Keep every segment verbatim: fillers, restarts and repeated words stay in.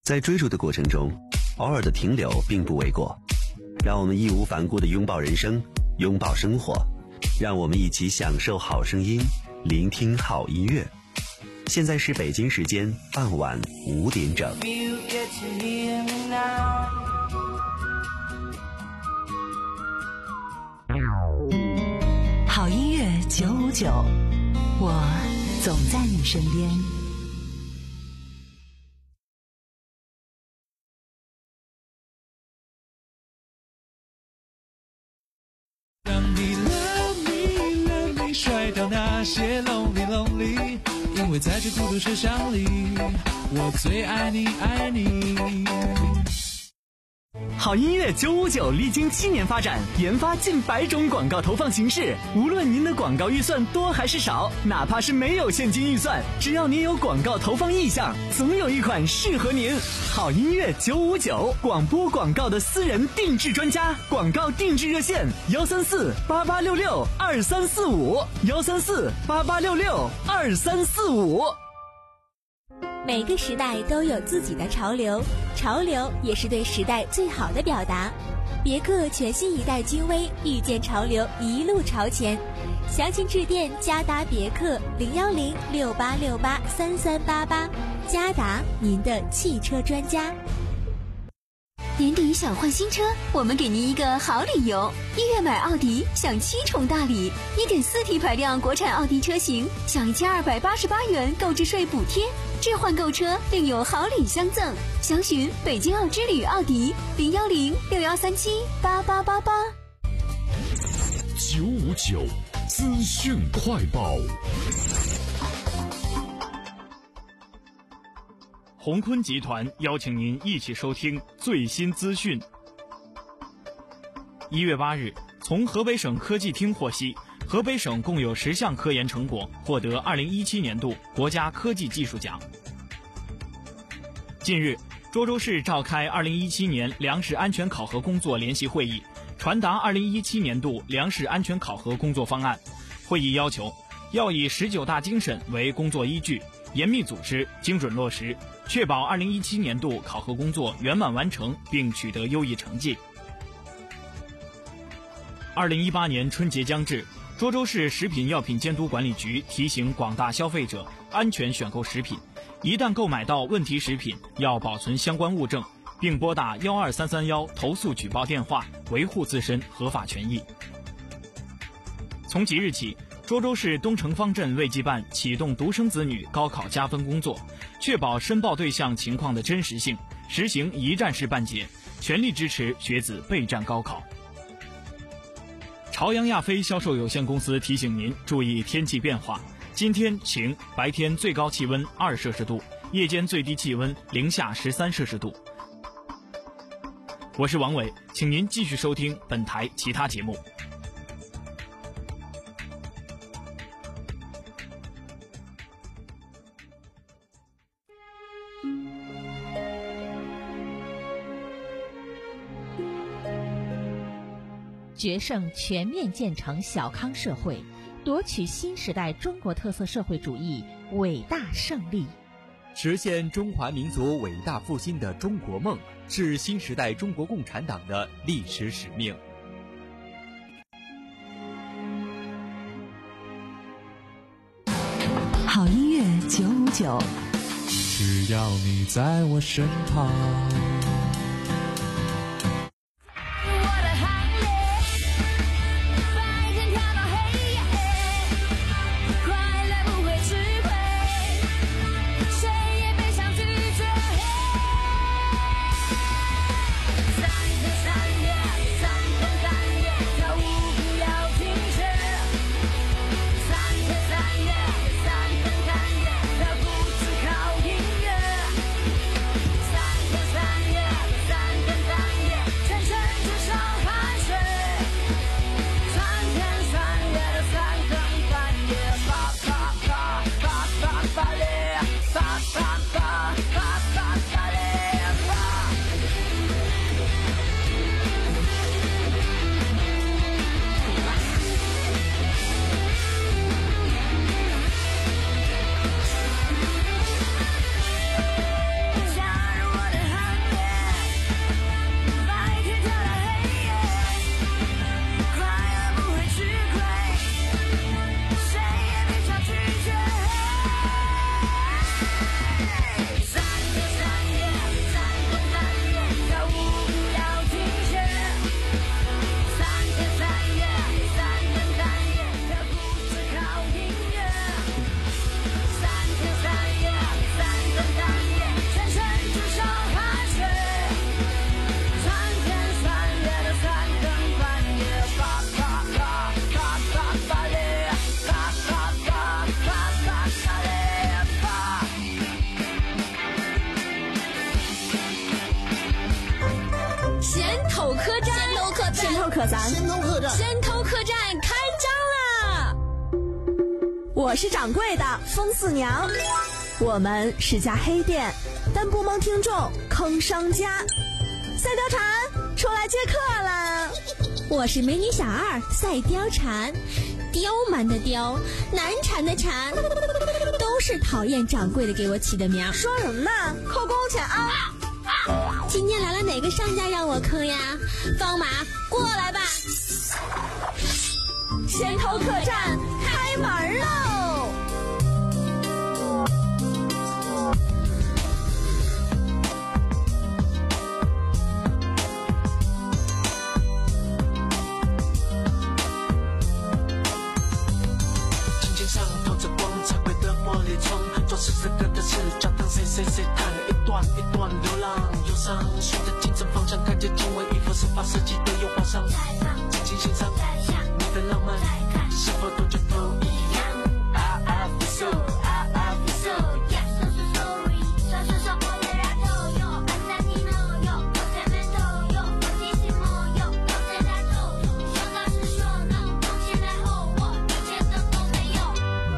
在追逐的过程中，偶尔的停留并不为过。让我们义无反顾地拥抱人生，拥抱生活，让我们一起享受好声音，聆听好音乐。现在是北京时间傍晚五点整。 好音乐九五九，我总在你身边。 甩掉那些 lonely lonely， 因为在这孤独车厢里，我最爱你爱你。 好音乐九五九历经七年发展，研发近百种广告投放形式。无论您的广告预算多还是少，哪怕是没有现金预算，只要您有广告投放意向，总有一款适合您。好音乐九五九，广播广告的私人定制专家，广告定制热线幺三四八八六六二三四五幺三四八八六六二三四五。 每个时代都有自己的潮流，潮流也是对时代最好的表达。别克全新一代君威，遇见潮流，一路朝前。详情致电嘉达别克零幺零六八六八三三八八，嘉达，您的汽车专家。 年底想换新车，我们给您一个好理由。一月买奥迪享七重大礼， 一点四 T 排量国产奥迪车型享一千二百八十八元购置税补贴，置换购车另有好礼相赠。详询北京奥之旅奥迪零幺零六幺三七八八八八。 九五九资讯快报。 鸿坤集团邀请您一起收听最新资讯。一月八日，从河北省科技厅获悉，河北省共有十项科研成果获得二零一七年度国家科技技术奖。近日，涿州市召开二零一七年粮食安全考核工作联席会议，传达二零一七年度粮食安全考核工作方案。会议要求，要以十九大精神为工作依据，严密组织，精准落实，确保二零一七年度考核工作圆满完成并取得优异成绩。二零一八年春节将至，涿州市食品药品监督管理局提醒广大消费者安全选购食品，一旦购买到问题食品，要保存相关物证，并拨打幺二三三幺投诉举报电话，维护自身合法权益。从即日起，涿州市东城方镇卫计办启动独生子女高考加分工作，确保申报对象情况的真实性，实行一站式办结，全力支持学子备战高考。朝阳亚飞销售有限公司提醒您注意天气变化，今天晴，白天最高气温二摄氏度，夜间最低气温零下十三摄氏度。我是王伟，请您继续收听本台其他节目。 决胜全面建成小康社会，夺取新时代中国特色社会主义伟大胜利， 实现中华民族伟大复兴的中国梦，是新时代中国共产党的历史使命。 好音乐九五九， 只要你在我身旁。 三客栈， 先头客栈， 先头客栈开张啦！ 我是掌柜的风四娘，我们是家黑店，但不蒙听众坑商家。赛貂蝉出来接客了。 我是美女小二赛貂蝉，刁蛮的刁，难缠的缠，都是讨厌掌柜的给我起的名。 说什么呢？扣工钱啊！ 今天来了哪个商家让我坑呀？方马过来吧！ 先头客栈开门喽！ 轻轻上透着光彩绘的玻璃窗，装饰这个的是教堂，谁谁谁弹一段一段流浪忧伤，顺着清晨方向看见经纬衣服是发设计的油画上，静静欣赏你的浪漫，是否都觉都一样 I, I feel so I, I feel so yeah so so sorry 说说说我的然后有安在你呢有我前面都有我提醒我有有在大头说到是说能从现在后我一切都都没有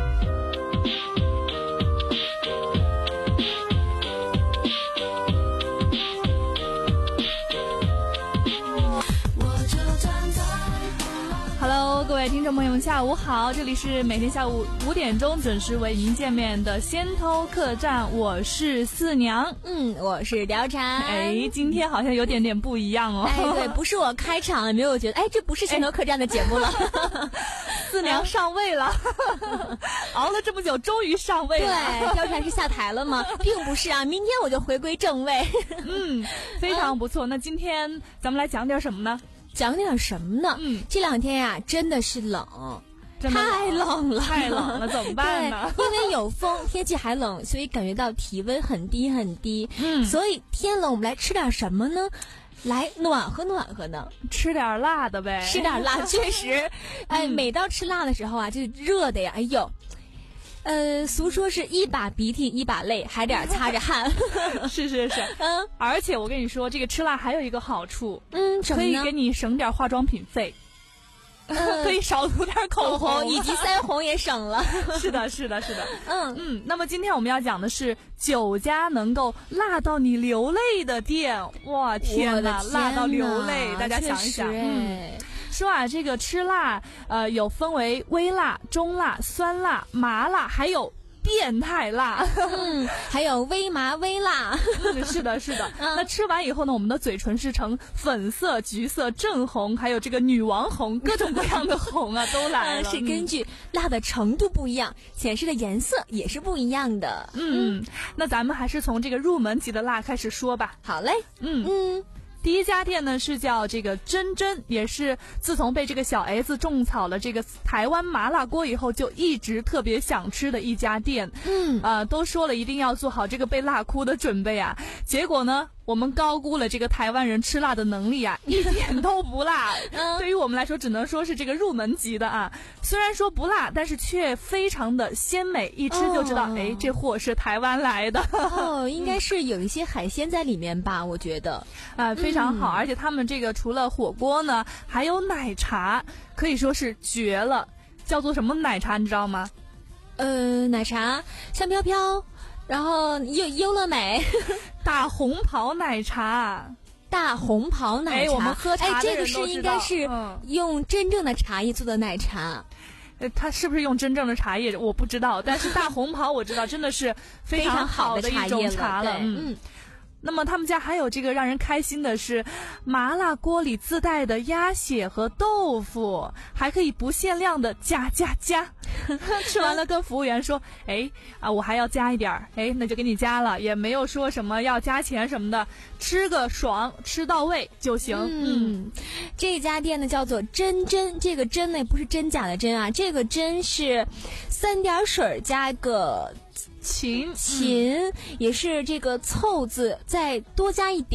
Hello， 各位听众朋友们，下午好！这里是每天下午五点钟准时为您见面的先头客栈，我是四娘， 嗯，我是貂蝉。 哎，今天好像有点点不一样哦。 哎，对，不是我开场，有没有觉得，哎，这不是先头客栈的节目了？ 四娘上位了，熬了这么久，终于上位了。 对，貂蝉是下台了吗？并不是啊，明天我就回归正位。 嗯，非常不错。那今天咱们来讲点什么呢？ 讲点什么呢？嗯，这两天呀、啊，真的是冷， 真的太冷了， 太冷了，怎么办呢？ 因为有风，天气还冷，所以感觉到体温很低很低。嗯，所以天冷，我们来吃点什么呢？来暖和暖和呢， 吃点辣的呗。 吃点辣，确实，哎，每到吃辣的时候啊，就热的呀，哎呦。呃，俗说是一把鼻涕一把泪，还得擦着汗。 是是是，嗯，而且我跟你说，这个吃辣还有一个好处， 嗯， 可以给你省点化妆品费，嗯、可以少涂点口红， 以及腮红也省了。 是的，是的，是的，嗯嗯。那么今天我们要讲的是九家能够辣到你流泪的店。哇，天哪，辣到流泪！大家想一想，嗯。说啊，这个吃辣，呃，有分为微辣、中辣、酸辣、麻辣，还有变态辣， 嗯，还有微麻微辣。 嗯，是的，是的。嗯、那吃完以后呢，我们的嘴唇是呈粉色、橘色、正红，还有这个女王红，各种各样的红啊，都来了。 是根据辣的程度不一样，显示的颜色也是不一样的。 嗯，嗯那咱们还是从这个入门级的辣开始说吧。 好嘞。 嗯嗯。第一家店呢是叫这个真真，也是自从被这个小 S 种草了这个台湾麻辣锅以后，就一直特别想吃的一家店。嗯，呃，都说了一定要做好这个被辣哭的准备啊。结果呢，我们高估了这个台湾人吃辣的能力啊，一点都不辣。嗯，对于我们来说，只能说是这个入门级的啊。虽然说不辣，但是却非常的鲜美，一吃就知道，哎、哦，这货是台湾来的。 哦，应该是有一些海鲜在里面吧？我觉得， 啊、呃，非常好。嗯、而且他们这个除了火锅呢，还有奶茶，可以说是绝了。叫做什么奶茶，你知道吗？ 呃，奶茶香飘飘。然后优优乐美大红袍奶茶， 大红袍奶茶， 哎，我们喝茶的人都知道， 哎，这个是应该是用真正的茶叶做的奶茶。 呃，它是不是用真正的茶叶我不知道，但是大红袍我知道，真的是非常好的一种茶了。嗯。那么他们家还有这个让人开心的是，麻辣锅里自带的鸭血和豆腐，还可以不限量的加加加。吃完了跟服务员说，哎啊，我还要加一点儿，哎，那就给你加了，也没有说什么要加钱什么的，吃个爽，吃到位就行。 嗯，嗯这家店呢叫做真真，这个真呢不是真假的真啊，这个真是三点水加个。 勤勤、嗯、也是这个凑字再多加一点儿，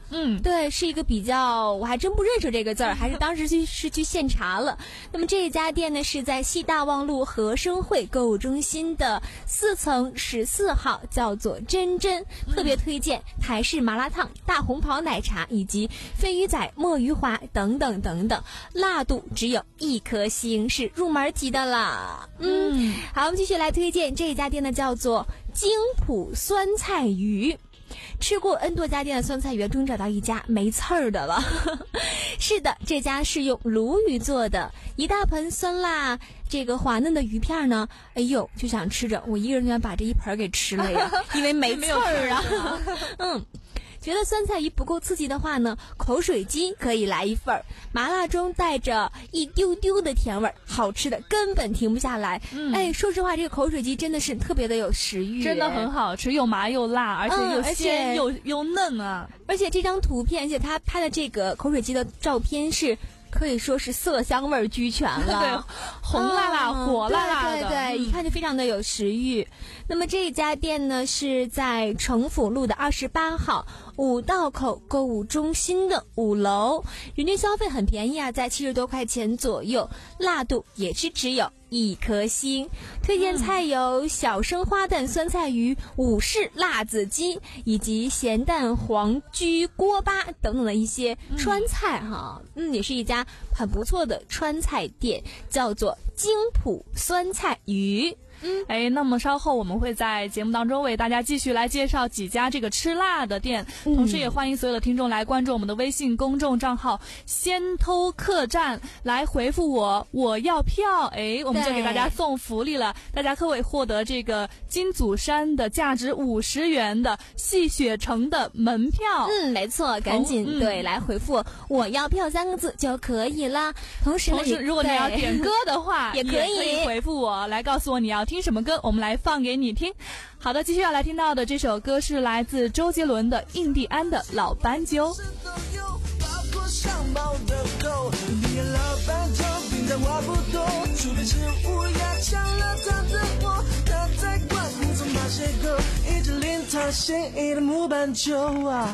嗯，对，是一个比较，我还真不认识这个字儿，还是当时去是去现查了。那么这家店呢是在西大望路和生汇购物中心的四层十四号，叫做真真，特别推荐台式麻辣烫、大红袍奶茶以及飞鱼仔、墨鱼滑等等等等，辣度只有一颗星，是入门级的啦。嗯，好，我们继续来推荐这家店呢，叫做京浦酸菜鱼。吃过 N 多家店的酸菜鱼，终于找到一家没刺儿的了。是的，这家是用鲈鱼做的，一大盆酸辣这个滑嫩的鱼片呢，哎呦，就想吃着，我一个人就想把这一盆给吃了呀，因为没刺儿啊。嗯。觉得酸菜鱼不够刺激的话呢，口水鸡可以来一份儿，麻辣中带着一丢丢的甜味儿，好吃的根本停不下来。嗯、哎，说实话，这个口水鸡真的是特别的有食欲， 真的很好吃，又麻又辣，而且又鲜、嗯、又又嫩啊！ 而且这张图片，而且他拍的这个口水鸡的照片是。可以说是色香味俱全了， 对，红辣辣、嗯、火辣辣的， 对对对、嗯，一看就非常的有食欲。那么这家店呢是在城府路的二十八号五道口购物中心的五楼，人均消费很便宜啊，在七十多块钱左右，辣度也是只有一颗星。推荐菜有小生花蛋酸菜鱼、武士辣子鸡以及咸蛋黄焗锅巴等等的一些川菜哈，嗯，也是一家很不错的川菜店，叫做京浦酸菜鱼。 嗯，哎，那么稍后我们会在节目当中为大家继续来介绍几家这个吃辣的店，嗯、同时也欢迎所有的听众来关注我们的微信公众账号先偷客栈，来回复我我要票，哎，我们就给大家送福利了，大家可以获得这个金祖山的价值五十元的戏雪城的门票。 嗯，没错，赶紧、哦嗯、对来回复我要票三个字就可以了。同时呢， 同时如果你要点歌的话， 也可以也可以回复我来告诉我你要听什么歌，我们来放给你听。好的，继续要来听到的这首歌是来自周杰伦的印第安的老斑鸠。 上毛的狗，你老斑鸠平常话不多，除非是乌鸦抢了他的窝，他在灌木丛爬斜沟，一只令他心仪的木斑鸠啊。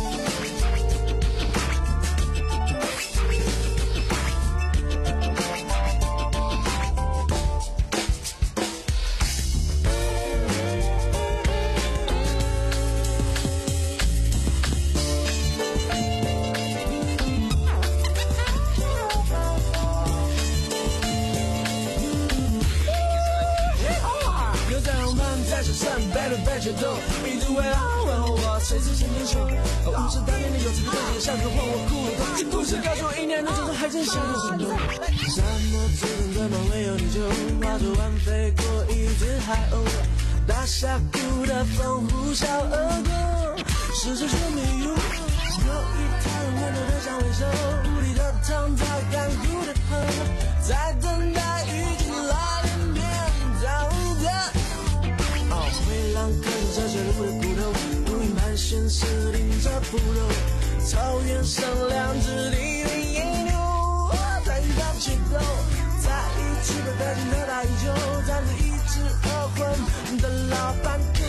一直围绕问候我，谁是神经球？五十大年的有这个东西，像个换我骷髅头。故事告诉我，一年的这种还真像个行动。沙漠之中根本没有你就划着弯飞过一只海鸥，大峡谷的风呼啸而过，是谁说迷雾？有一滩温柔的香味手，无力的汤在干枯的河，在等待雨季来临变燥的。灰狼啃着血路的骨头，乌云盘旋时顶着腐肉，草原上两只离的野牛在遇到邂逅，在一起的带进的大衣球，站着一只饿昏的老斑鸠。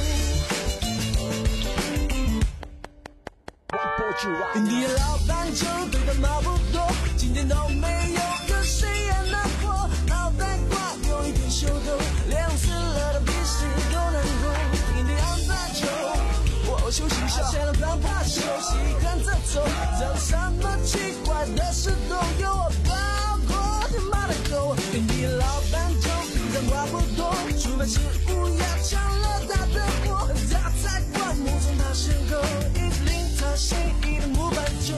印第安老斑鸠对的毛不多，今天都没有和谁也难过，脑袋瓜有一点秀逗，脸死了的比谁都难过。印第安斑鸠，我休息一下，先让他怕休息，看着走，让什么奇怪的事都有我包过，他妈的狗。印第安老斑鸠平常话不多，除非是乌鸦抢了他的窝，他在灌木丛爬斜沟，一直令他心仪的木斑鸠。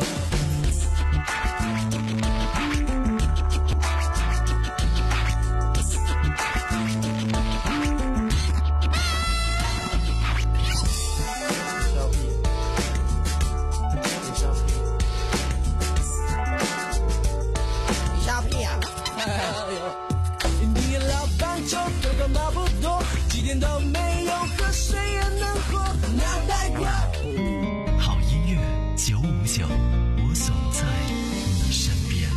都没有和谁也能活，脑袋瓜。 好音乐九五九，我总在你身边。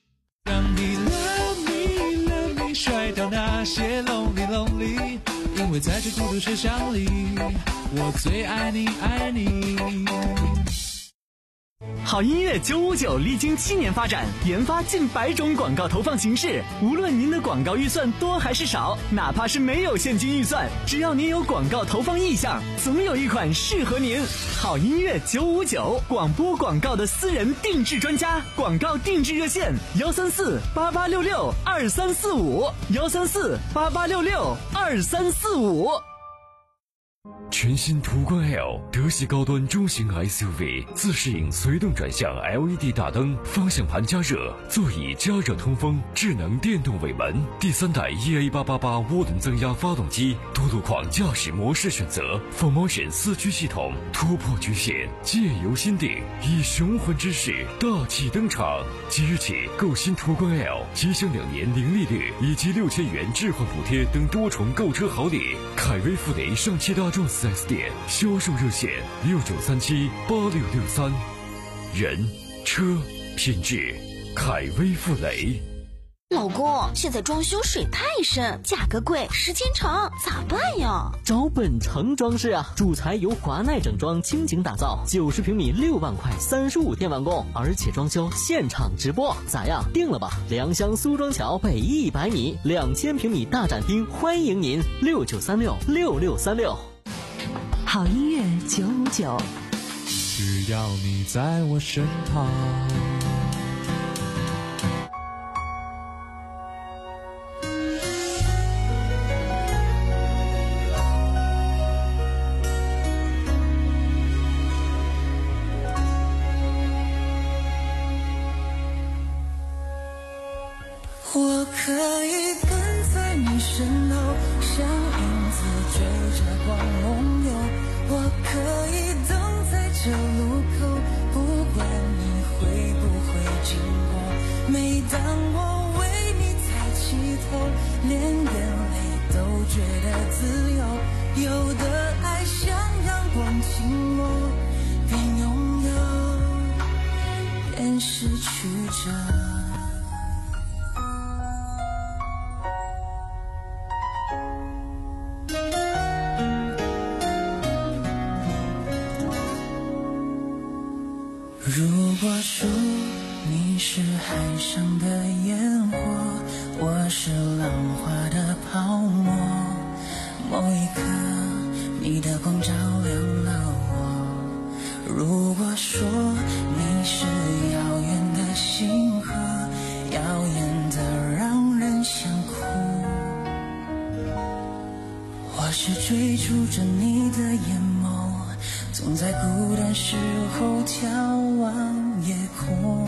让你 love me love me 甩掉那些 lonely lonely，因为为在这孤独车厢里，我最爱你爱你。 好音乐九五九历经七年发展，研发近百种广告投放形式。无论您的广告预算多还是少，哪怕是没有现金预算，只要您有广告投放意向，总有一款适合您。好音乐九五九，广播广告的私人定制专家，广告定制热线：幺三四八八六六二三四五，幺三四八八六六二三四五。 全新途观 L 德系高端中型 S U V， 自适应随动转向 L E D 大灯，方向盘加热，座椅加热通风，智能电动尾门，第三代 E A 八八八涡轮增压发动机，多路况驾驶模式选择 ，Full Motion 四驱系统，突破局限，借由心定，以雄浑之势大气登场。即日起购新途观 L， 即享两年零利率以及六千元置换补贴等多重购车好礼。凯威富雷上汽大众四 S 店销售热线六九三七八六六三，人车品质，凯威富雷。 老公，现在装修水太深，价格贵，时间长，咋办呀？ 找本城装饰啊，主材由华奈整装倾情打造，九十平米六万块，三十五天完工，而且装修现场直播，咋样？定了吧？良乡苏庄桥北一百米，两千平米大展厅，欢迎您，六九三六六六三六。 好音乐九五九， 只要你在我身旁。 我可以跟在你身后，像影子追着光梦游。我可以等在这路口，不管你会不会经过。每当我为你抬起头，连眼泪都觉得自由。有的爱像阳光倾落，边拥有边失去着。如果说你是海上的烟火，我是浪花的泡沫，某一刻你的光照亮了我。如果说你是遥远的星河，耀眼的让人想哭，我是追逐着你的眼眸，总在孤单时候眺望夜空。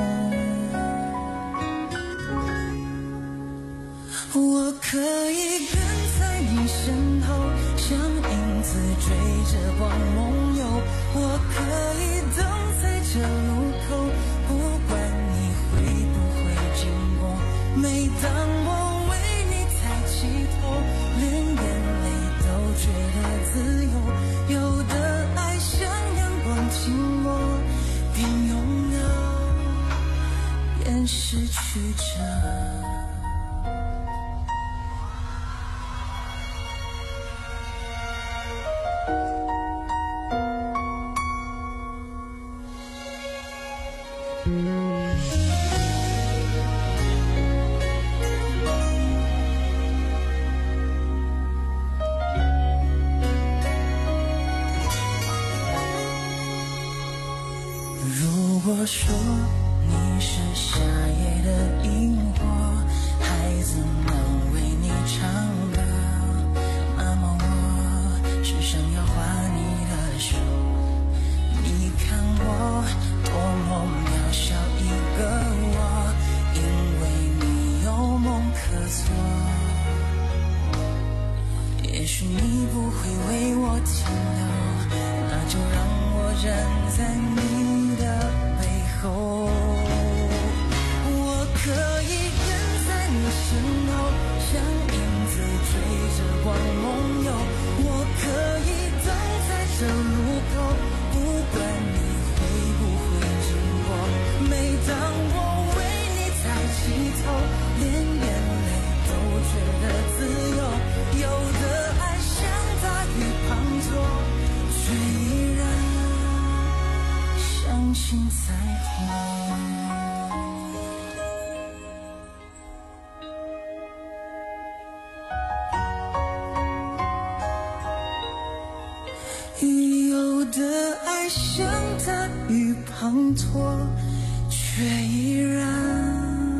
我可以跟在你身后，像影子追着光梦游。我可以等在这路口，不管你会不会经过。每当我为你抬起头，连眼泪都觉得自由。有的爱像阳光倾落，边拥有边失去着。如果说你是夏夜的萤火，孩子能为你唱歌，那么我是想要画你的手。你看我多么渺小一个我，因为你有梦可做。也许你不会为我停留，那就让我站在你的背后。我可以跟在你身后，像影子追着光梦游。我可以等在这路口，不管你会不会经过。每当我为你抬起头，连眼泪都觉得自由。有的爱挣脱，却依然。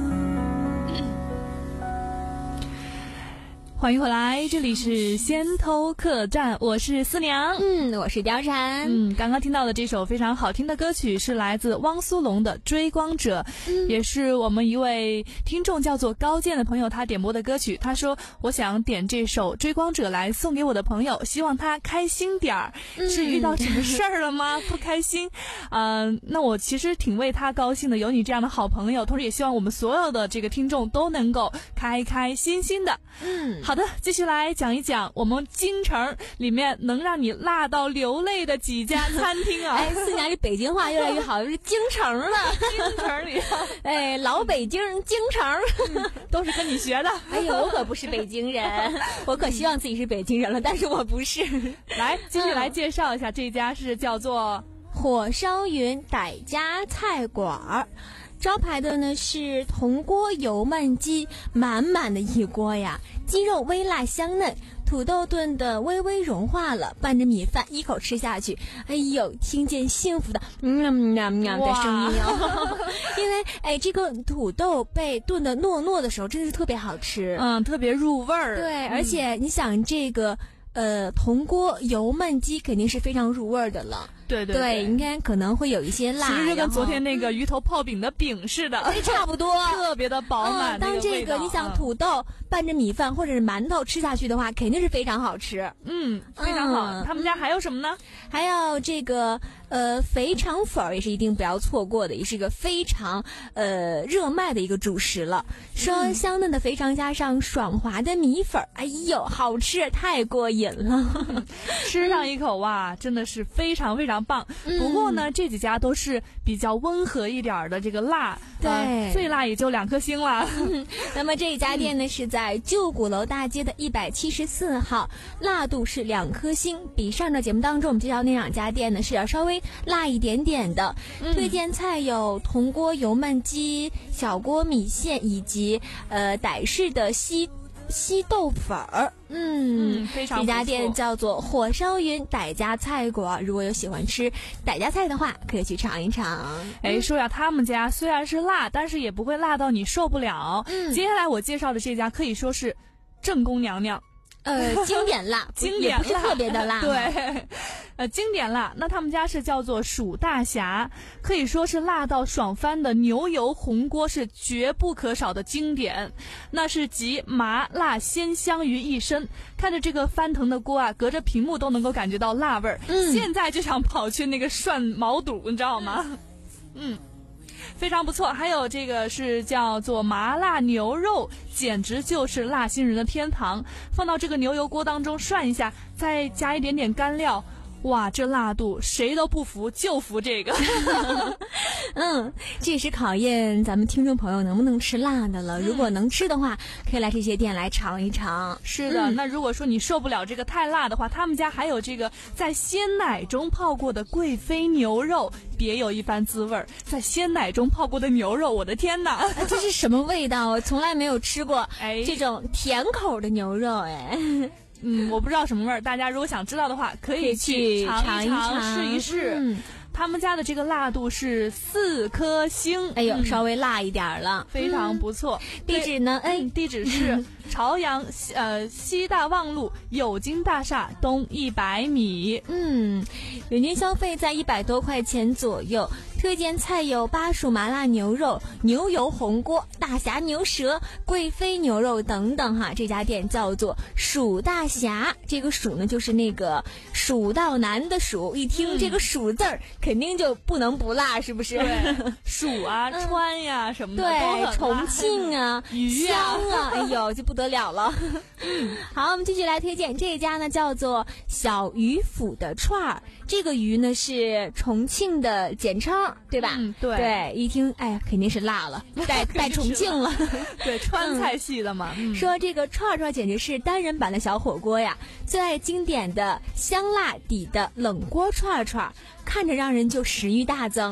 欢迎回来，这里是先头客栈，我是思娘， 嗯，我是貂蝉， 嗯，刚刚听到的这首非常好听的歌曲是来自汪苏泷的《追光者》，嗯，也是我们一位听众叫做高健的朋友他点播的歌曲。他说我想点这首《追光者》来送给我的朋友，希望他开心点儿，嗯，是遇到什么事儿了吗？不开心，嗯、呃，那我其实挺为他高兴的，有你这样的好朋友，同时也希望我们所有的这个听众都能够开开心心的。嗯，好的，继续来讲一讲我们京城里面能让你辣到流泪的几家餐厅啊！ 哎，思娘这北京话越来越好，是京城了， 京城里， 哎，老北京京城、 嗯、都是跟你学的。 哎呦，我可不是北京人，我可希望自己是北京人了，但是我不是。 来，继续来介绍一下，这家是叫做火烧云傣家菜馆。招牌的呢是铜锅油焖鸡，满满的一锅呀，鸡肉微辣香嫩，土豆炖的微微融化了，拌着米饭一口吃下去，哎呦，听见幸福的嗯嗯嗯嗯的声音哦。因为哎，这个土豆被炖的糯糯的时候，真的是特别好吃， 嗯，特别入味儿。 对，而且你想这个。呃，铜锅油焖鸡肯定是非常入味的了。 对对 对, 对，应该可能会有一些辣， 其实就跟昨天那个鱼头泡饼的饼似的， 哎，差不多， 特别的饱满。 嗯、当这个你想土豆拌着米饭或者是馒头吃下去的话，肯定是非常好吃。 嗯，非常好。嗯、他们家还有什么呢？ 还有这个呃肥肠粉儿也是一定不要错过的，也是一个非常呃热卖的一个主食了。说香嫩的肥肠加上爽滑的米粉，哎呦，好吃，太过瘾了。 吃上一口哇，真的是非常非常棒。嗯、不过呢，这几家都是比较温和一点的这个辣， 对， 呃、最辣也就两颗星了。 嗯、那么这家店呢、嗯、是在旧鼓楼大街的一百七十四号，辣度是两颗星，比上的节目当中我们介绍那两家店呢是要稍微辣一点点的。嗯、推荐菜有铜锅油焖鸡、小锅米线以及呃傣式的西。西豆粉儿，嗯， 嗯，非常不错。 这家店叫做火烧云傣家菜馆，如果有喜欢吃傣家菜的话，可以去尝一尝。 哎，说呀，他们家虽然是辣，但是也不会辣到你受不了。嗯，接下来我介绍的这家可以说是正宫娘娘。 呃，经典辣， 经典辣， 也不是特别的辣。 对，呃，经典辣。那他们家是叫做蜀大侠，可以说是辣到爽翻的牛油红锅是绝不可少的经典。那是集麻辣鲜香于一身。看着这个翻腾的锅啊，隔着屏幕都能够感觉到辣味儿。嗯，现在就想跑去那个涮毛肚，你知道吗？嗯。非常不错，还有这个是叫做麻辣牛肉，简直就是辣心人的天堂。放到这个牛油锅当中涮一下，再加一点点干料，哇，这辣度谁都不服，就服这个。 嗯，这也是考验咱们听众朋友能不能吃辣的了。嗯、如果能吃的话，可以来这些店来尝一尝。 是的，嗯、那如果说你受不了这个太辣的话，他们家还有这个在鲜奶中泡过的贵妃牛肉，别有一番滋味儿。在鲜奶中泡过的牛肉，我的天哪， 啊、这是什么味道？我从来没有吃过这种甜口的牛肉，哎。 嗯，我不知道什么味儿，大家如果想知道的话，可以去尝一尝，试一试。嗯，他们家的这个辣度是四颗星， 哎呦， 嗯、 稍微辣一点了， 非常不错。 嗯、地址呢？哎、 嗯，地址是朝阳呃西大望路有金大厦东一百米。 嗯，人均消费在一百多块钱左右。推荐菜有巴蜀麻辣牛肉、牛油红锅、大侠牛舌、贵妃牛肉等等哈。这家店叫做蜀大侠，这个蜀呢就是那个蜀道难的蜀，一听这个蜀字儿、嗯、肯定就不能不辣，是不是？ 对，蜀啊、嗯、川呀什么的， 对，重庆啊、 鱼啊，香啊，哎呦，就不得了了。嗯，好，我们继续来推荐这家呢，叫做小鱼府的串儿。这个鱼呢是重庆的简称，对吧？ 嗯，对对，一听哎肯定是辣了，带带重庆了。 对，川菜系的嘛。 嗯、说这个串串简直是单人版的小火锅呀，最爱经典的香辣底的冷锅串串，看着让人就食欲大增。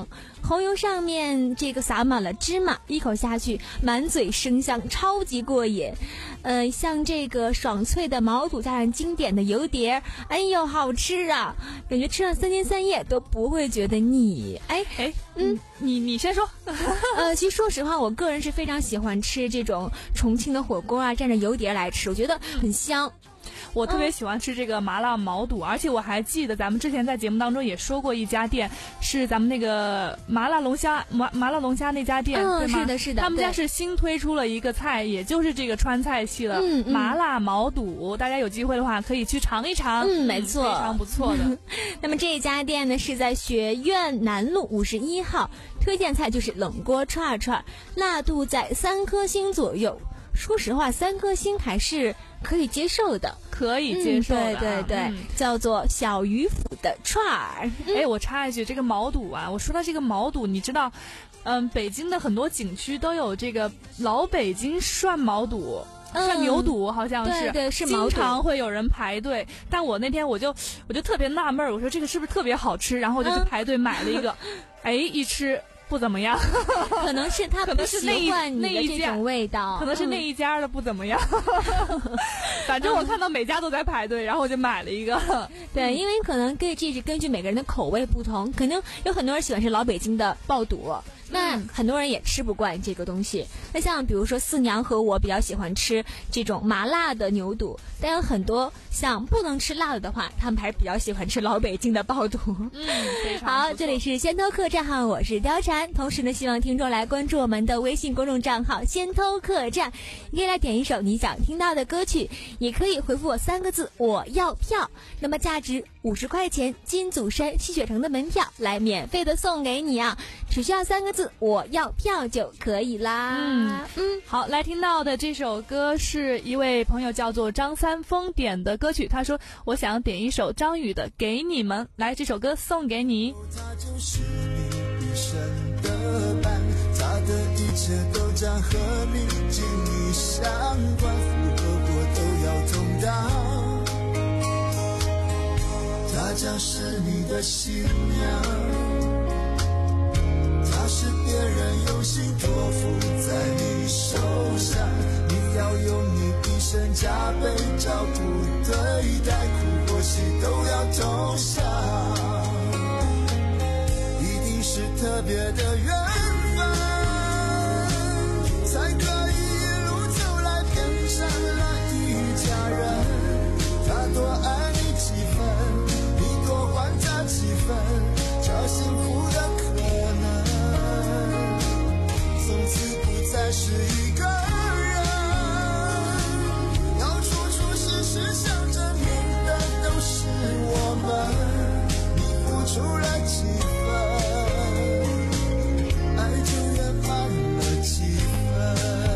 红油上面这个撒满了芝麻，一口下去满嘴生香，超级过瘾。呃，像这个爽脆的毛肚加上经典的油碟，哎呦好吃啊，感觉吃了三天三夜都不会觉得腻。哎哎，嗯，你你先说。 呃，其实说实话，我个人是非常喜欢吃这种重庆的火锅啊，蘸着油碟来吃，我觉得很香。 我特别喜欢吃这个麻辣毛肚，而且我还记得咱们之前在节目当中也说过一家店，是咱们那个麻辣龙虾麻麻辣龙虾那家店， 嗯， 对吗？ 是的，是的， 他们家是新推出了一个菜，也就是这个川菜系的嗯嗯、 麻辣毛肚，大家有机会的话可以去尝一尝。 嗯，没错， 非常不错的。 那么这家店呢是在学院南路五十一号，推荐菜就是冷锅串串，辣度在三颗星左右。说实话，三颗星还是可以接受的， 可以接受的、啊嗯、对对对、嗯，叫做小鱼府的串儿。 哎、嗯，我插一句，这个毛肚啊，我说到这个毛肚，你知道，嗯，北京的很多景区都有这个老北京涮毛肚。涮牛肚好像是， 对对是毛肚， 经常会有人排队。但我那天我就我就特别纳闷，我说这个是不是特别好吃？然后我就去排队买了一个，哎、嗯，一吃。不怎么样， 可能是他不习惯你的这种味道， 可能是那一家的不怎么样。反正我看到每家都在排队，然后我就买了一个。 对，因为可能根这是根据每个人的口味不同，可能有很多人喜欢吃老北京的爆肚，那很多人也吃不惯这个东西。那像比如说四娘和我比较喜欢吃这种麻辣的牛肚，但有很多像不能吃辣的的话，他们还是比较喜欢吃老北京的爆肚。 嗯，非常好，这里是先偷客栈号，我是貂蝉。同时呢，希望听众来关注我们的微信公众账号先偷客栈，你可以来点一首你想听到的歌曲，也可以回复我三个字我要票，那么价值五十块钱金祖山吸血城的门票来免费的送给你啊，只需要三个字我要票就可以啦。 嗯嗯，好，来听到的这首歌是一位朋友叫做张三丰点的歌曲，他说我想点一首张宇的给你们，来这首歌送给你。 他就是你一生的伴，他的一切都将和你紧密相关，福和祸都要同当，他将是你的新娘，他是别人用心托付在你手上，你要用你一生加倍照顾对待，苦或喜都要同享，一定是特别的缘分，才可以一路走来变成了一家人，他多爱你几分，你多还他几分，找幸福的可能，从此不再是一个人，要处处时时想着面的都是我们，你付出了几分，爱就圆满了几分。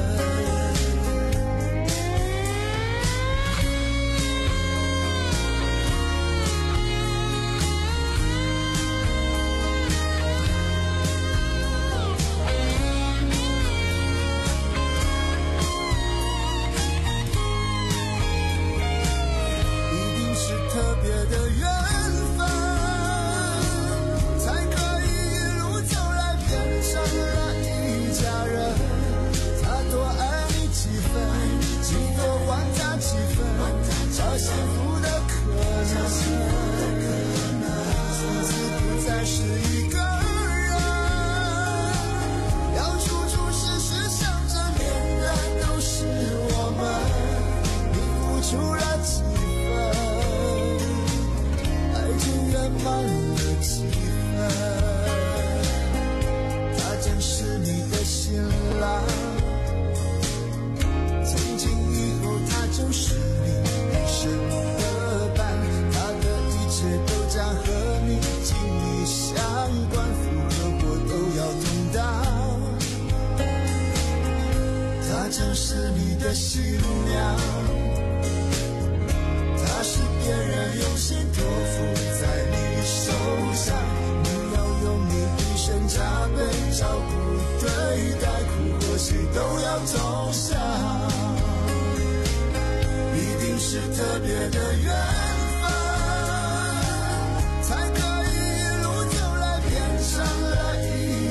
一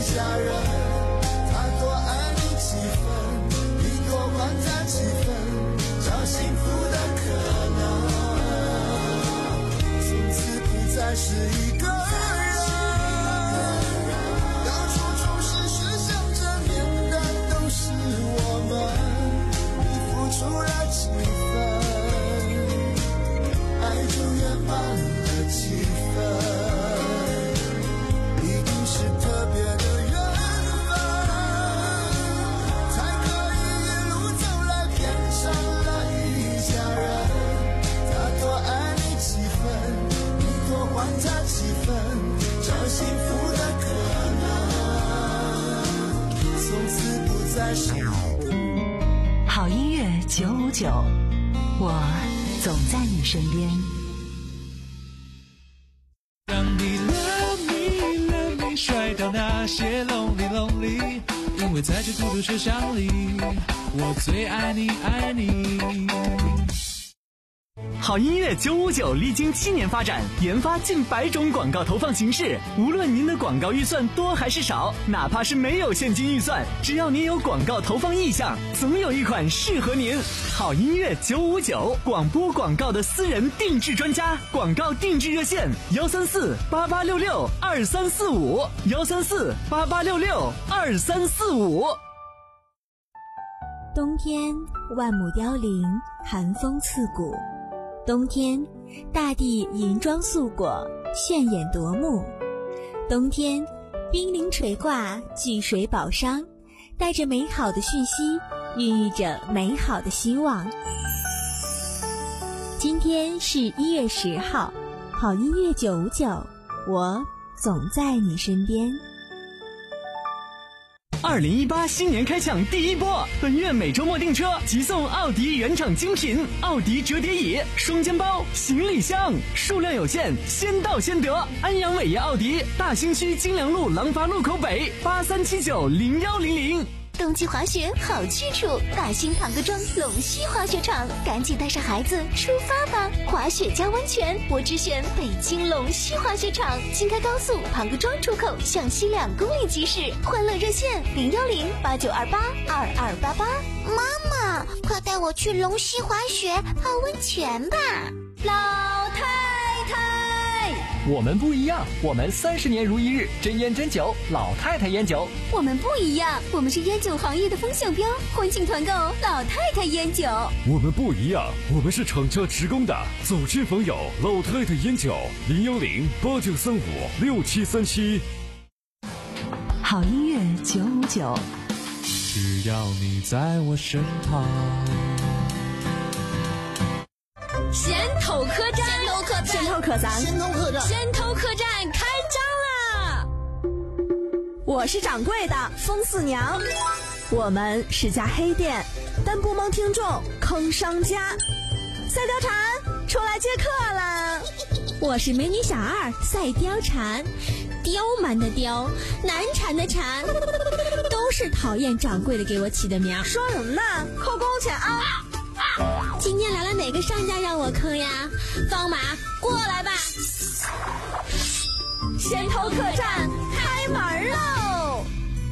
爱上我。 好音乐九五九，我总在你身边。 让你 love me love me 甩掉那些 lonely lonely， 因为在这孤独车厢里，我最爱你爱你。 好音乐九五九历经七年发展，研发近百种广告投放形式。无论您的广告预算多还是少，哪怕是没有现金预算，只要您有广告投放意向，总有一款适合您。好音乐九五九，广播广告的私人定制专家，广告定制热线：幺三四八八六六二三四五，幺三四八八六六二三四五。 冬天万木凋零，寒风刺骨。冬天，大地银装素裹，炫眼夺目。冬天，冰凌垂挂，聚水宝商，带着美好的讯息，孕育着美好的希望。今天是一月十号，好音乐九五九，我总在你身边。 二零一八新年开抢第一波，本月每周末订车即送奥迪原厂精品奥迪折叠椅、双肩包、行李箱，数量有限，先到先得。安阳伟业奥迪大兴区金良路廊坊路口北八三七九零幺零零。 冬季滑雪好去处，大兴庞各庄龙溪滑雪场，赶紧带上孩子出发吧！滑雪加温泉，我只选北京龙溪滑雪场。京开高速庞各庄出口向西两公里即驶，欢乐热线零幺零八九二八二二八八。 妈妈，快带我去龙溪滑雪泡温泉吧！ 老太太， 我们不一样，我们三十年如一日，真烟真酒，老太太烟酒。 我们不一样，我们是烟酒行业的风向标，欢庆团购老太太烟酒。 我们不一样，我们是厂家直供的，走亲访友，老太太烟酒，零幺零八九三五六七三七。 好音乐九五九， 只要你在我身旁。 先头客栈，先头客栈， 先头客栈， 先头客栈，先头客栈开张啦！ 我是掌柜的风四娘，我们是家黑店，但不蒙听众坑商家。赛貂蝉出来接客了。 我是美女小二赛貂蝉，刁蛮的刁，难缠的缠，都是讨厌掌柜的给我起的名。 说什么呢？扣工钱啊！ 今天来了哪个商家让我坑呀？放马过来吧！ 先头客栈开门喽！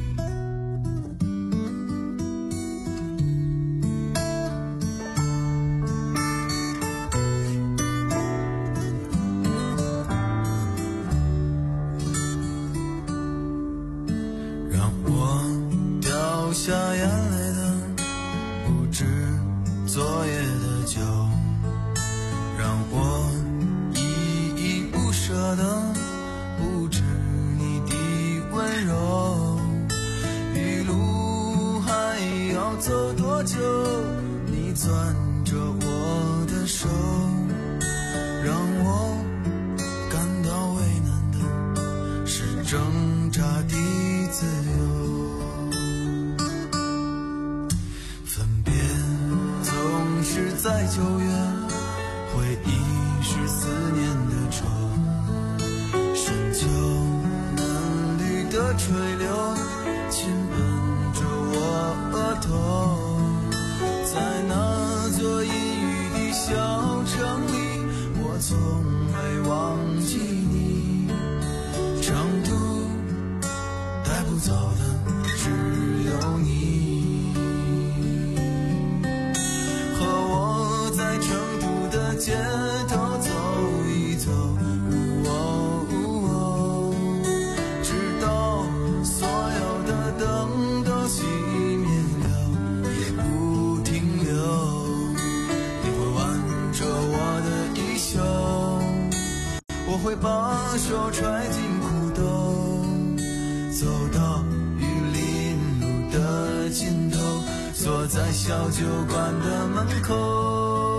让我掉下眼泪的不止昨夜的酒，让我依依不舍的不止你的温柔。一路还要走多久？你攥着我的手，让我感到为难的是挣扎的自由。是在九月，回忆是思念的愁，深秋嫩绿的垂柳亲吻着我额头，在那座阴雨的小城里，我从未忘记你，长途带不走的只有你。街头走一走，哦哦，直到所有的灯都熄灭了，也不停留。你会挽着我的衣袖，我会把手揣进裤兜，走到玉林路的尽头，坐在小酒馆的门口。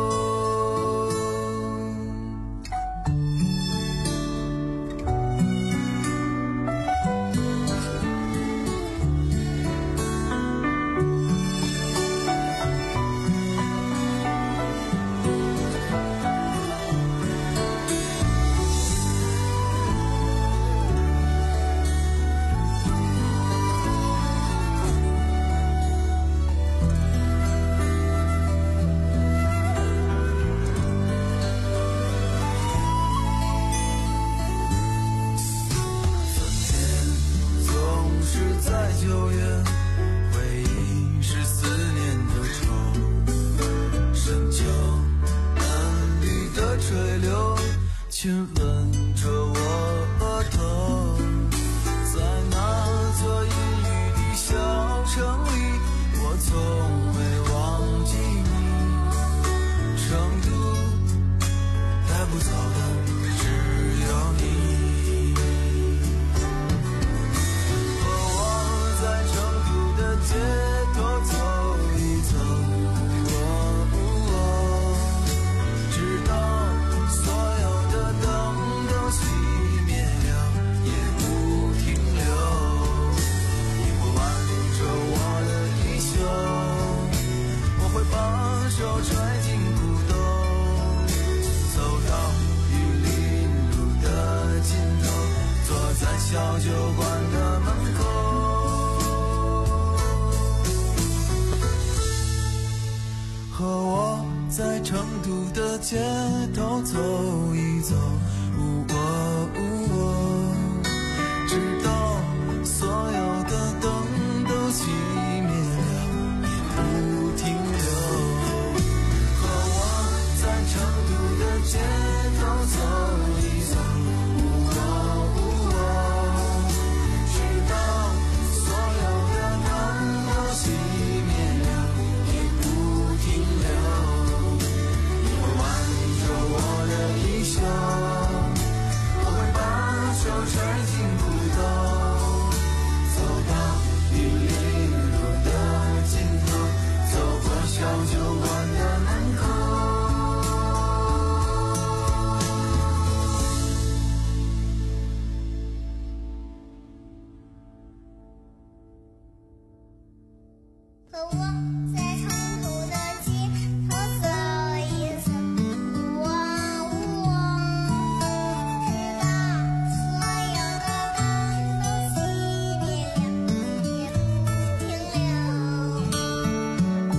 在成都的街头走一走，呜哦呜哦，直到所有的灯都熄灭了，也不停留。和我在成都的街头走一走，呜哦呜哦，直到所有的灯都熄灭了，也不停留。你会挽着我的衣袖，我会把手揣进裤兜，走到玉林路的尽头，走过小酒馆的门口。 和我在成都的街头走一走，呜哦呜哦，直到所有的灯都熄灭了，也不停留。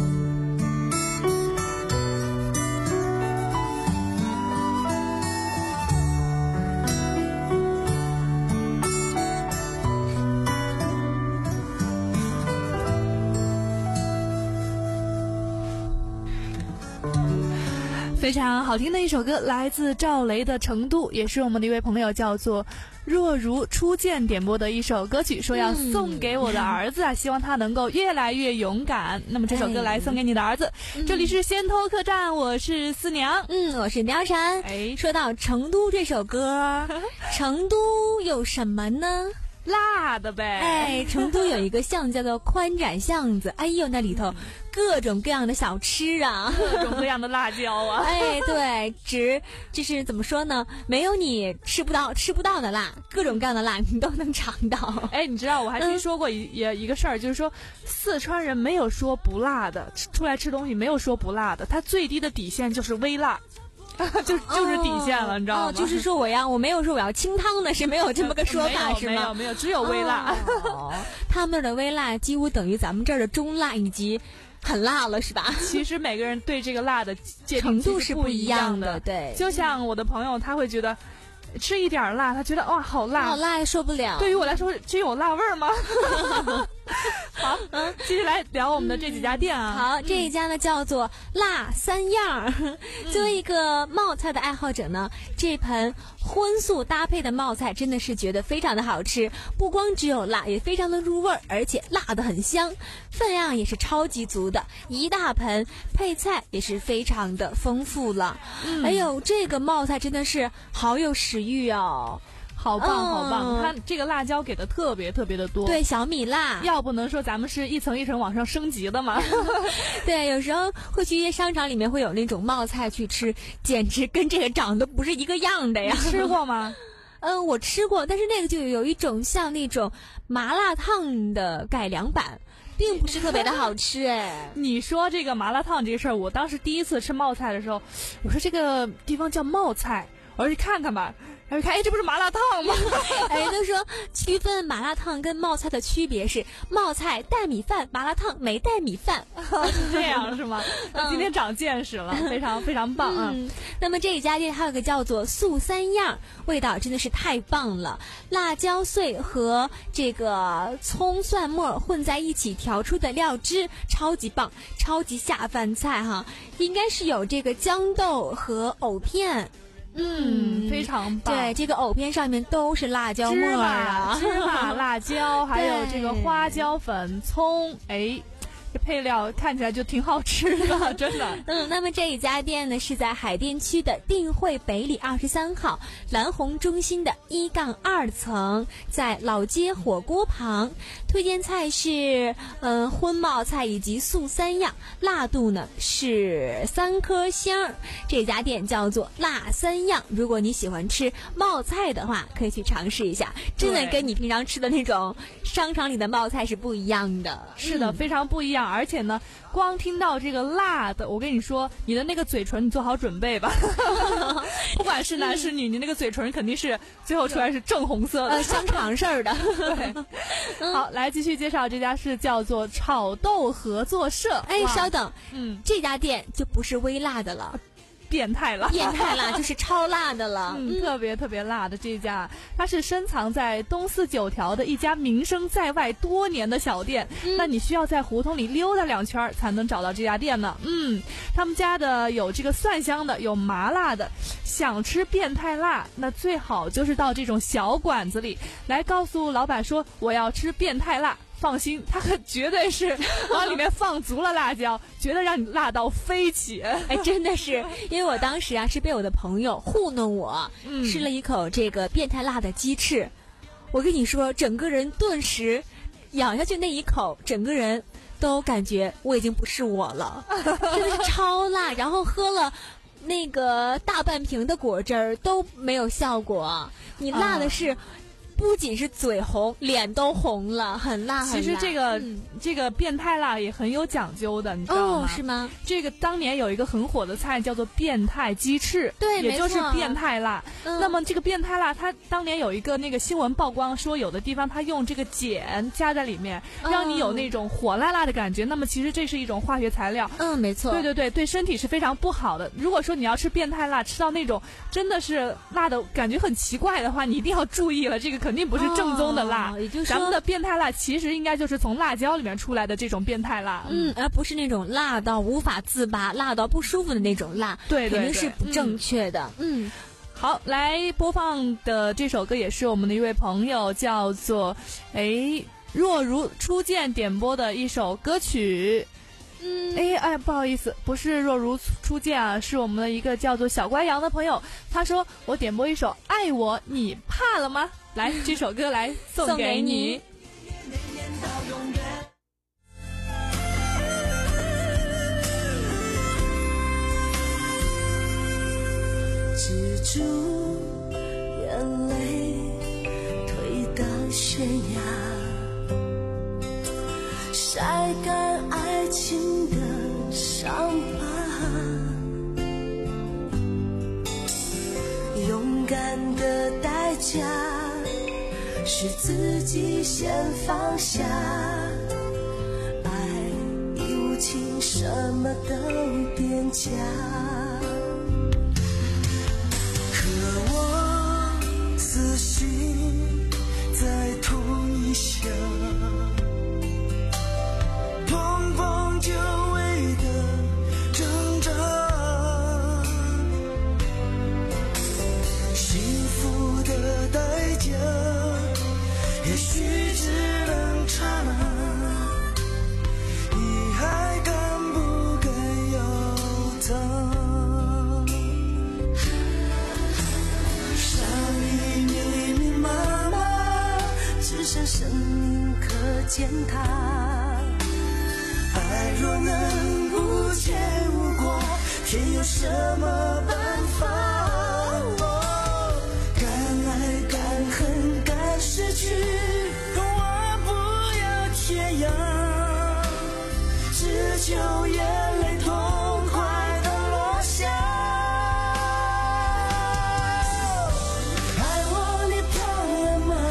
非常好听的一首歌，来自赵雷的《成都》，也是我们的一位朋友叫做若如初见点播的一首歌曲，说要送给我的儿子啊，嗯、希望他能够越来越勇敢。那么这首歌来送给你的儿子。哎、这里是先头客栈，我是思娘， 嗯，我是貂蝉。哎，说到《成都》这首歌，成都有什么呢？ 辣的呗。 哎，成都有一个巷子叫做宽窄巷子，哎呦，那里头各种各样的小吃啊， 各种各样的辣椒啊。 哎，对，只就是怎么说呢，没有你吃不到吃不到的辣，各种各样的辣你都能尝到。 哎，你知道我还听说过一、嗯、也一个事儿，就是说四川人没有说不辣的，出来吃东西没有说不辣的，它最低的底线就是微辣。就就是底线了，哦、你知道吗？ 哦，就是说我要我没有说我要清汤的，是没有这么个说法，是吗？ 没有没有，只有微辣。 哦、他们的微辣几乎等于咱们这儿的中辣以及很辣了，是吧？ 其实每个人对这个辣的界定程度是不一样的， 对。 就像我的朋友，他会觉得吃一点辣，他觉得哇好辣， 好辣受不了。 对于我来说，真有辣味儿吗？好，嗯，继续来聊我们的这几家店啊。 嗯、好，这一家呢叫做辣三样。嗯、作为一个冒菜的爱好者呢，这盆荤素搭配的冒菜真的是觉得非常的好吃，不光只有辣，也非常的入味儿，而且辣得很香，分量也是超级足的，一大盆，配菜也是非常的丰富了。嗯、哎呦，这个冒菜真的是好有食欲哦。 好棒好棒！你看这个辣椒给的特别特别的多， 对，小米辣， 要不能说咱们是一层一层往上升级的嘛。 对，有时候会去一些商场里面会有那种冒菜去吃，简直跟这个长得不是一个样的呀。 你吃过吗？ 嗯，我吃过，但是那个就有一种像那种麻辣烫的改良版。并不是特别的好吃哎。 你说这个麻辣烫这个事儿，我当时第一次吃冒菜的时候，我说这个地方叫冒菜，我说去看看吧。然后看，哎，这不是麻辣烫吗？ 哎，都说区分麻辣烫跟冒菜的区别是冒菜带米饭，麻辣烫没带米饭。 是这样是吗？嗯、今天长见识了，非常非常棒啊！ 嗯、那么这一家店还有个叫做素三样，味道真的是太棒了，辣椒碎和这个葱蒜末混在一起调出的料汁超级棒，超级下饭菜哈！应该是有这个豇豆和藕片。 嗯，非常棒。 对，这个藕片上面都是辣椒末啊， 芝麻、辣椒，还有这个花椒粉、葱，哎。这配料看起来就挺好吃的，真的。 嗯，那么这一家店呢是在海淀区的定慧北里二十三号蓝虹中心的一杠二层，在老街火锅旁。推荐菜是嗯荤冒菜以及素三样，辣度呢是三颗星。这家店叫做辣三样，如果你喜欢吃冒菜的话，可以去尝试一下，真的跟你平常吃的那种商场里的冒菜是不一样的。 是的，嗯、非常不一样。 样，而且呢，光听到这个辣的，我跟你说，你的那个嘴唇你做好准备吧，不管是男是女，你那个嘴唇肯定是最后出来是正红色的， 呃，香肠似儿的。 对，好，来继续介绍这家是叫做炒豆合作社。 哎，稍等， 嗯， 这家店就不是微辣的了。 变态辣， 变态辣就是超辣的了， 嗯，特别特别辣的这家，它是深藏在东四九条的一家名声在外多年的小店，嗯、那你需要在胡同里溜达两圈才能找到这家店呢。嗯，他们家的有这个蒜香的，有麻辣的，想吃变态辣，那最好就是到这种小馆子里来告诉老板说我要吃变态辣。放心，他可绝对是往里面放足了辣椒，觉得让你辣到飞起。 哎，真的是，因为我当时啊是被我的朋友糊弄我，嗯、吃了一口这个变态辣的鸡翅，我跟你说，整个人顿时咬下去那一口，整个人都感觉我已经不是我了，真的是超辣。然后喝了那个大半瓶的果汁儿都没有效果，你辣的是。嗯不仅是嘴红，脸都红了，很辣很辣。 其实这个、嗯、这个变态辣也很有讲究的，你知道吗？ 哦，是吗？ 这个当年有一个很火的菜叫做变态鸡翅， 对， 也就是变态辣。嗯、那么这个变态辣，它当年有一个那个新闻曝光，说有的地方它用这个碱加在里面，让你有那种火辣辣的感觉。哦、那么其实这是一种化学材料。 嗯，没错。 对对对，对身体是非常不好的。如果说你要吃变态辣，吃到那种真的是辣的感觉很奇怪的话，你一定要注意了，这个可。肯定不是正宗的辣， 哦、也就是咱们的变态辣其实应该就是从辣椒里面出来的这种变态辣， 嗯，而不是那种辣到无法自拔、辣到不舒服的那种辣， 对对对， 肯定是不正确的。嗯， 嗯好，来播放的这首歌也是我们的一位朋友叫做哎若如初见点播的一首歌曲。嗯，哎哎，不好意思，不是若如初见啊，是我们的一个叫做小乖羊的朋友，他说我点播一首《爱我你怕了吗》，来这首歌来送给你。 止住眼泪，推到悬崖，晒干爱情的伤疤，勇敢的代价是自己先放下，爱已无情，什么都变假，可我思绪在痛一下，碰碰久违的挣扎，幸福的代价也许只能刹那，你还敢不敢要它？伤已密密麻麻，只剩生命可践踏，爱若能无结无果，天有什么办法？哦，敢爱敢恨敢失去，我不要天涯，只求眼泪痛快的落下。爱我你怕了吗？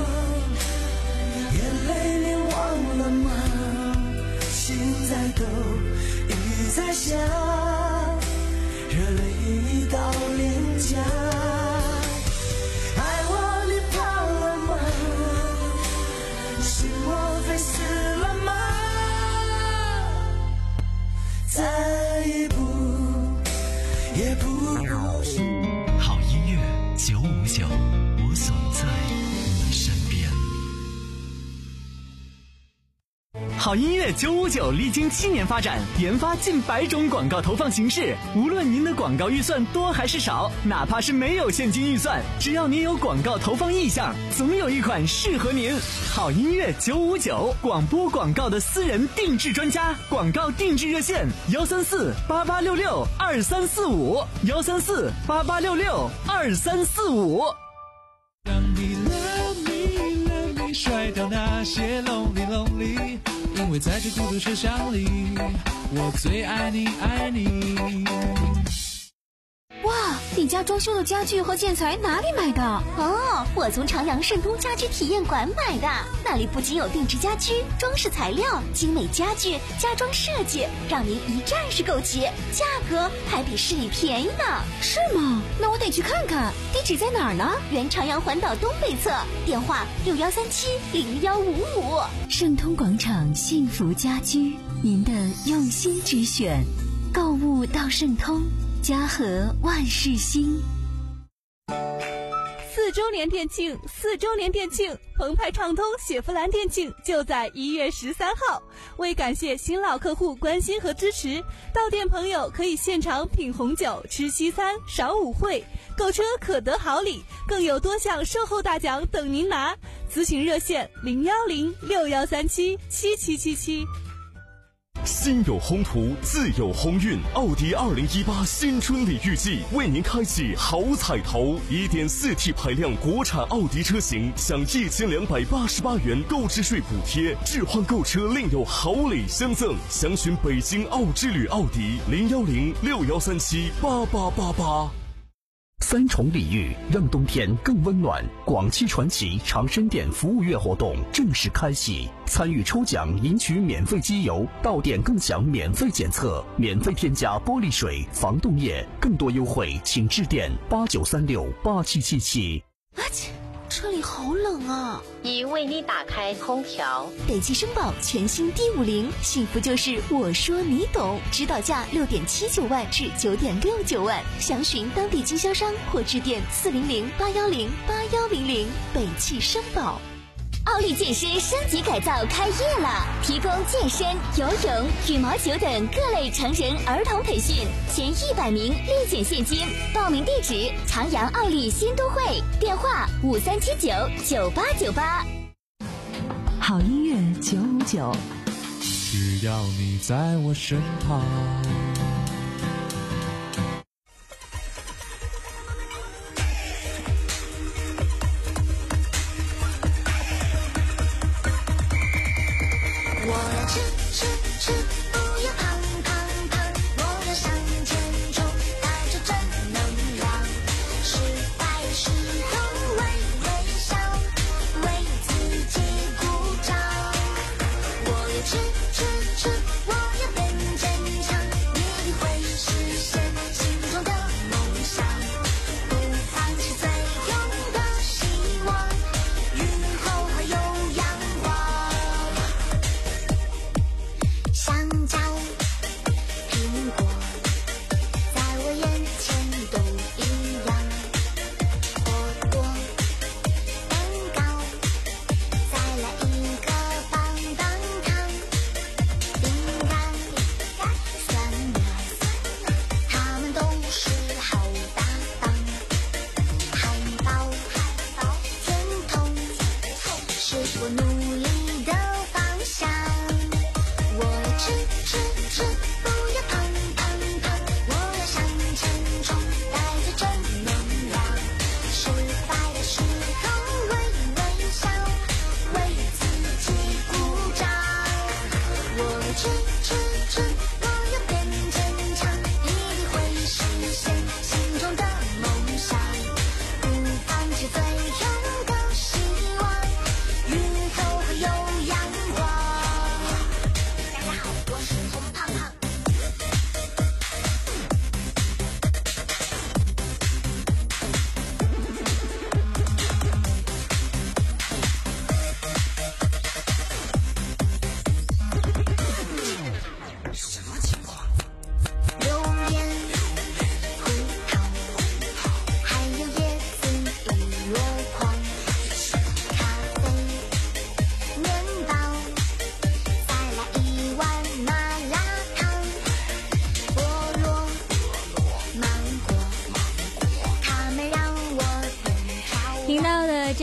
眼泪你忘了吗？心在抖，雨在下，热泪到脸颊。爱我你怕了吗？是我非死了吗？再一步也不过是。 好音乐九五九，我总在你身边。 好音乐九五九历经七年发展，研发近百种广告投放形式。无论您的广告预算多还是少，哪怕是没有现金预算，只要您有广告投放意向，总有一款适合您。好音乐九五九，广播广告的私人定制专家，广告定制热线：幺三四八八六六二三四五，幺三四八八六六二三四五。 让你 love me love me 甩掉那些 lonely lonely。因因为在这孤独车厢里，我最爱你爱你。 哇，你家装修的家具和建材哪里买的？ 哦，我从长阳盛通家居体验馆买的，那里不仅有定制家居、装饰材料、精美家具、家装设计，让您一站式购齐，价格还比市里便宜呢。 是吗？那我得去看看。地址在哪儿呢？ 原长阳环岛东北侧，电话六幺三七零幺五五。 盛通广场幸福家居，您的用心之选，购物到盛通。家和万事兴。 四周年店庆，四周年店庆，澎湃畅通雪佛兰店庆就在一月十三号。为感谢新老客户关心和支持，到店朋友可以现场品红酒、吃西餐、赏舞会，购车可得好礼，更有多项售后大奖等您拿。咨询热线零幺零六幺三七七七七七。 心有宏图，自有鸿运。奥迪二零一八新春礼遇季为您开启好彩头， 一点四 T 排量国产奥迪车型享一千两百八十八元购置税补贴，置换购车另有好礼相赠。详询北京奥之旅奥迪零幺零六幺三七八八八八。 三重礼遇，让冬天更温暖。广汽传祺长生店服务月活动正式开启，参与抽奖赢取免费机油，到店更享免费检测，免费添加玻璃水、防冻液，更多优惠请致电八九三六八七七七。 啊切，车里好冷啊！ 已为你打开空调。 北汽绅宝全新 D 五零，幸福就是我说你懂，指导价六点七九万至九点六九万，详询当地经销商或致电四零零八幺零八幺零零。北汽绅宝。 奥利健身升级改造开业了，提供健身、游泳、羽毛球等各类成人儿童培训，前一百名立减现金。报名地址：长阳奥利新都会，电话五三七九九八九八。 好音乐九五九， 只要你在我身旁。 我要吃吃吃，不要胖胖胖，我要向前冲，带着正能量。失败的时候微微笑，为自己鼓掌。我要吃吃吃，我要变坚强，一定会实现心中的梦想。不放弃最后的希望，雨后还有阳光。香蕉、苹果，在我眼前都一样。火锅、蛋糕，再来一个棒棒糖。饼干、酸奶，它们都是好搭档。汉堡、甜筒，是我努力的方向。我要吃吃吃，不要胖胖胖，我要向前冲，带着正能量。失败的时候微微笑，为自己鼓掌。我要吃吃吃，我要变坚强，一定会实现心中的梦想。不放弃最后的希望，雨后还有阳光。大家好，我是红胖胖。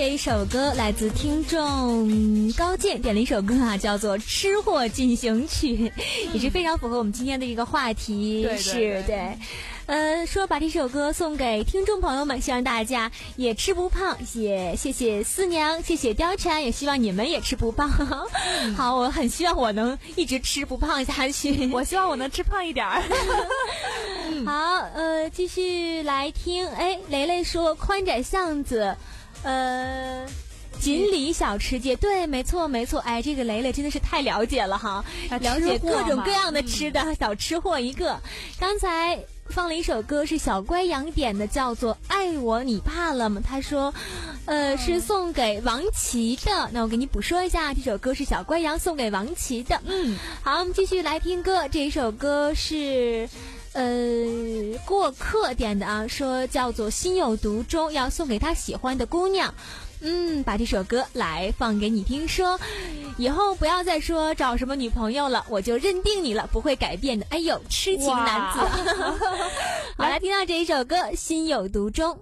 这一首歌来自听众高健点了一首歌啊，叫做《吃货进行曲》，也是非常符合我们今天的一个话题。 对是， 对对对。呃，说把这首歌送给听众朋友们，希望大家也吃不胖，也谢谢思娘，谢谢貂蝉，也希望你们也吃不胖。嗯、好，我很希望我能一直吃不胖下去， 我希望我能吃胖一点儿。 好，呃，继续来听，哎，雷雷说宽窄巷子，呃。锦里小吃街，对，没错没错，哎，这个雷雷真的是太了解了哈，了解各种各样的吃的、嗯、小吃货一个。刚才放了一首歌是小乖羊点的，叫做《爱我你怕了吗》，他说呃是送给王琦的，那我给你补说一下，这首歌是小乖羊送给王琦的。嗯，好，我们继续来听歌，这一首歌是呃过客点的啊，说叫做心有独钟，要送给他喜欢的姑娘。嗯，把这首歌来放给你听，说以后不要再说找什么女朋友了，我就认定你了，不会改变的。哎呦，痴情男子。好，来听到这一首歌《心有独钟》。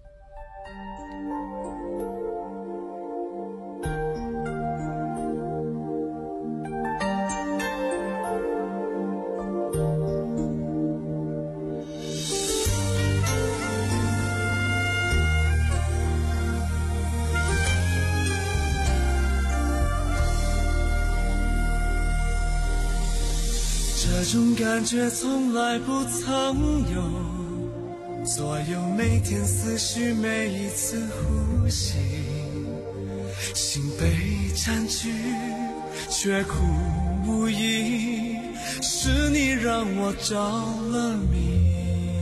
这种感觉从来不曾有，左右每天思绪，每一次呼吸，心被占据却苦无依，是你让我着了迷，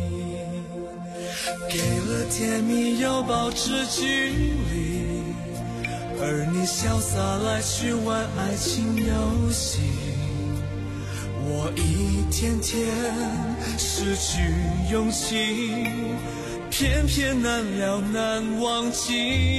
给了甜蜜又保持距离，而你潇洒来去玩爱情游戏，我一天天失去勇气，偏偏难了难忘记。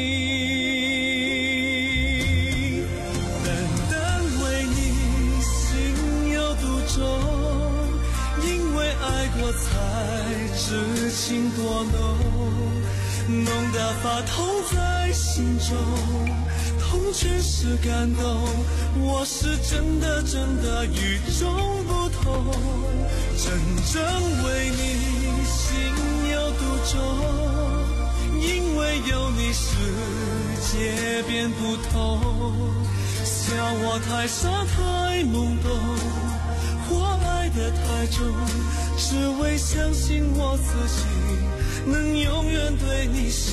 单单为你心有独钟，因为爱过才知情多浓，浓得发痛在心中，痛全是感动，我是真的真的与众不同，真正为你心有独钟，因为有你世界变不同，笑我太傻太懵懂，我爱得太重，只为相信我自己能永远对你心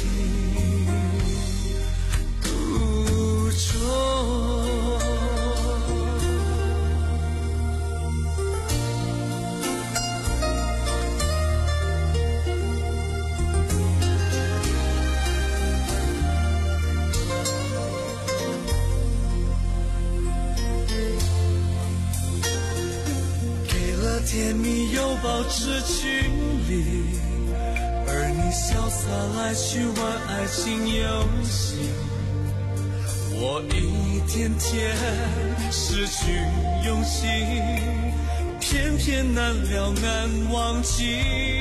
独钟。甜蜜又保持距离，而你潇洒来去玩爱情游戏，我一天天失去勇气，偏偏难了难忘记。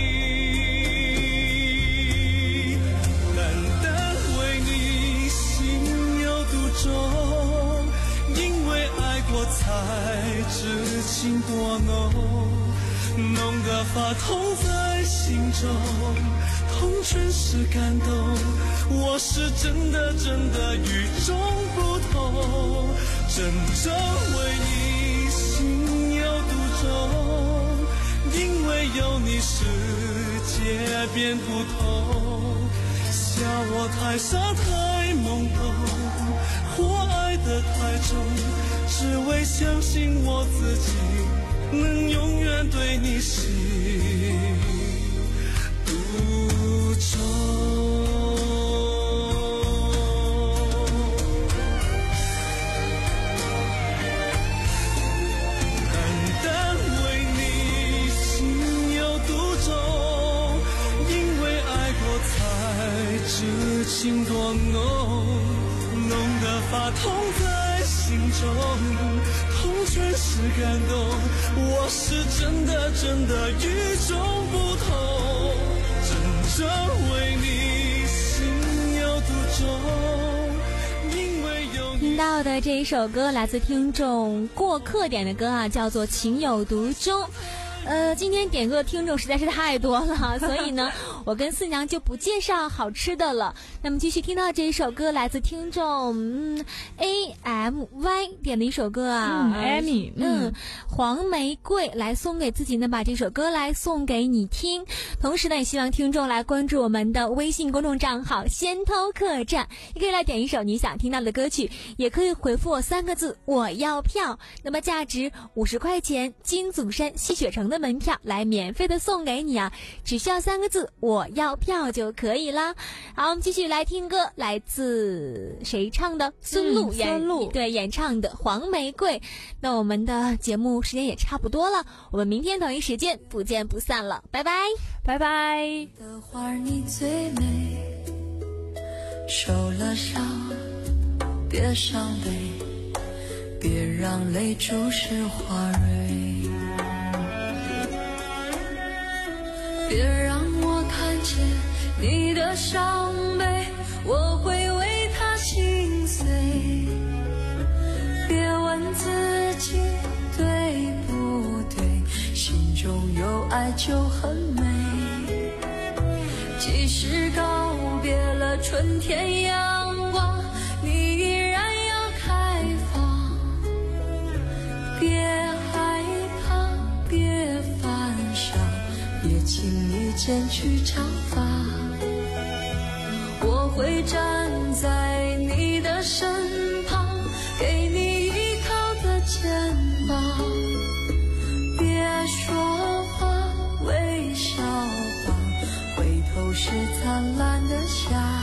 单单为你心有独钟，因为爱过才知情多浓，浓得发痛在心中，痛全是感动，我是真的真的与众不同，真正为你心有独钟，因为有你世界变不同，笑我太傻太懵懂，我爱得太重，只为相信我自己能永远对你心独钟。单单为你心有独钟，因为爱过才知情多浓，浓得发痛在心中，痛全是感动，我是真的真的与众不同，真正为你心有独钟， 听到的这一首歌来自听众过客点的歌啊，叫做《情有独钟》。呃，今天点歌的听众实在是太多了，所以呢，我跟四娘就不介绍好吃的了。那么继续听到这一首歌，来自听众嗯 A M Y 点的一首歌啊， 嗯 Amy 嗯，黄玫瑰来送给自己呢，把这首歌来送给你听。同时呢，也希望听众来关注我们的微信公众账号先偷客栈，也可以来点一首你想听到的歌曲，也可以回复我三个字我要票，那么价值五十块钱金祖山吸血城的门票来免费的送给你啊，只需要三个字我要票就可以啦。好，我们继续来听歌，来自谁唱的？孙露演、 嗯、孙露对演唱的黄玫瑰。那我们的节目时间也差不多了，我们明天同一时间不见不散了，拜拜拜拜。 的花你最美，受了伤别伤悲，别让泪注湿花蕊，别让我看见你的伤悲，我会为他心碎。别问自己对不对，心中有爱就很美。即使告别了春天阳光，你依然要开放。别害怕，别犯傻，别轻易剪去长发，我会站在你的身旁，给你依靠的肩膀。别说话，微笑吧，回头是灿烂的夏。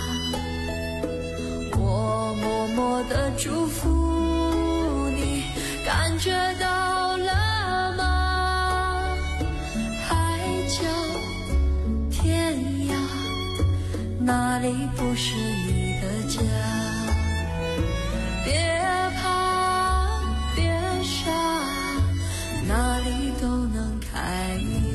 我默默地祝福你，感觉到了吗？海角天涯，哪里不是你的家？别怕，别傻，哪里都能开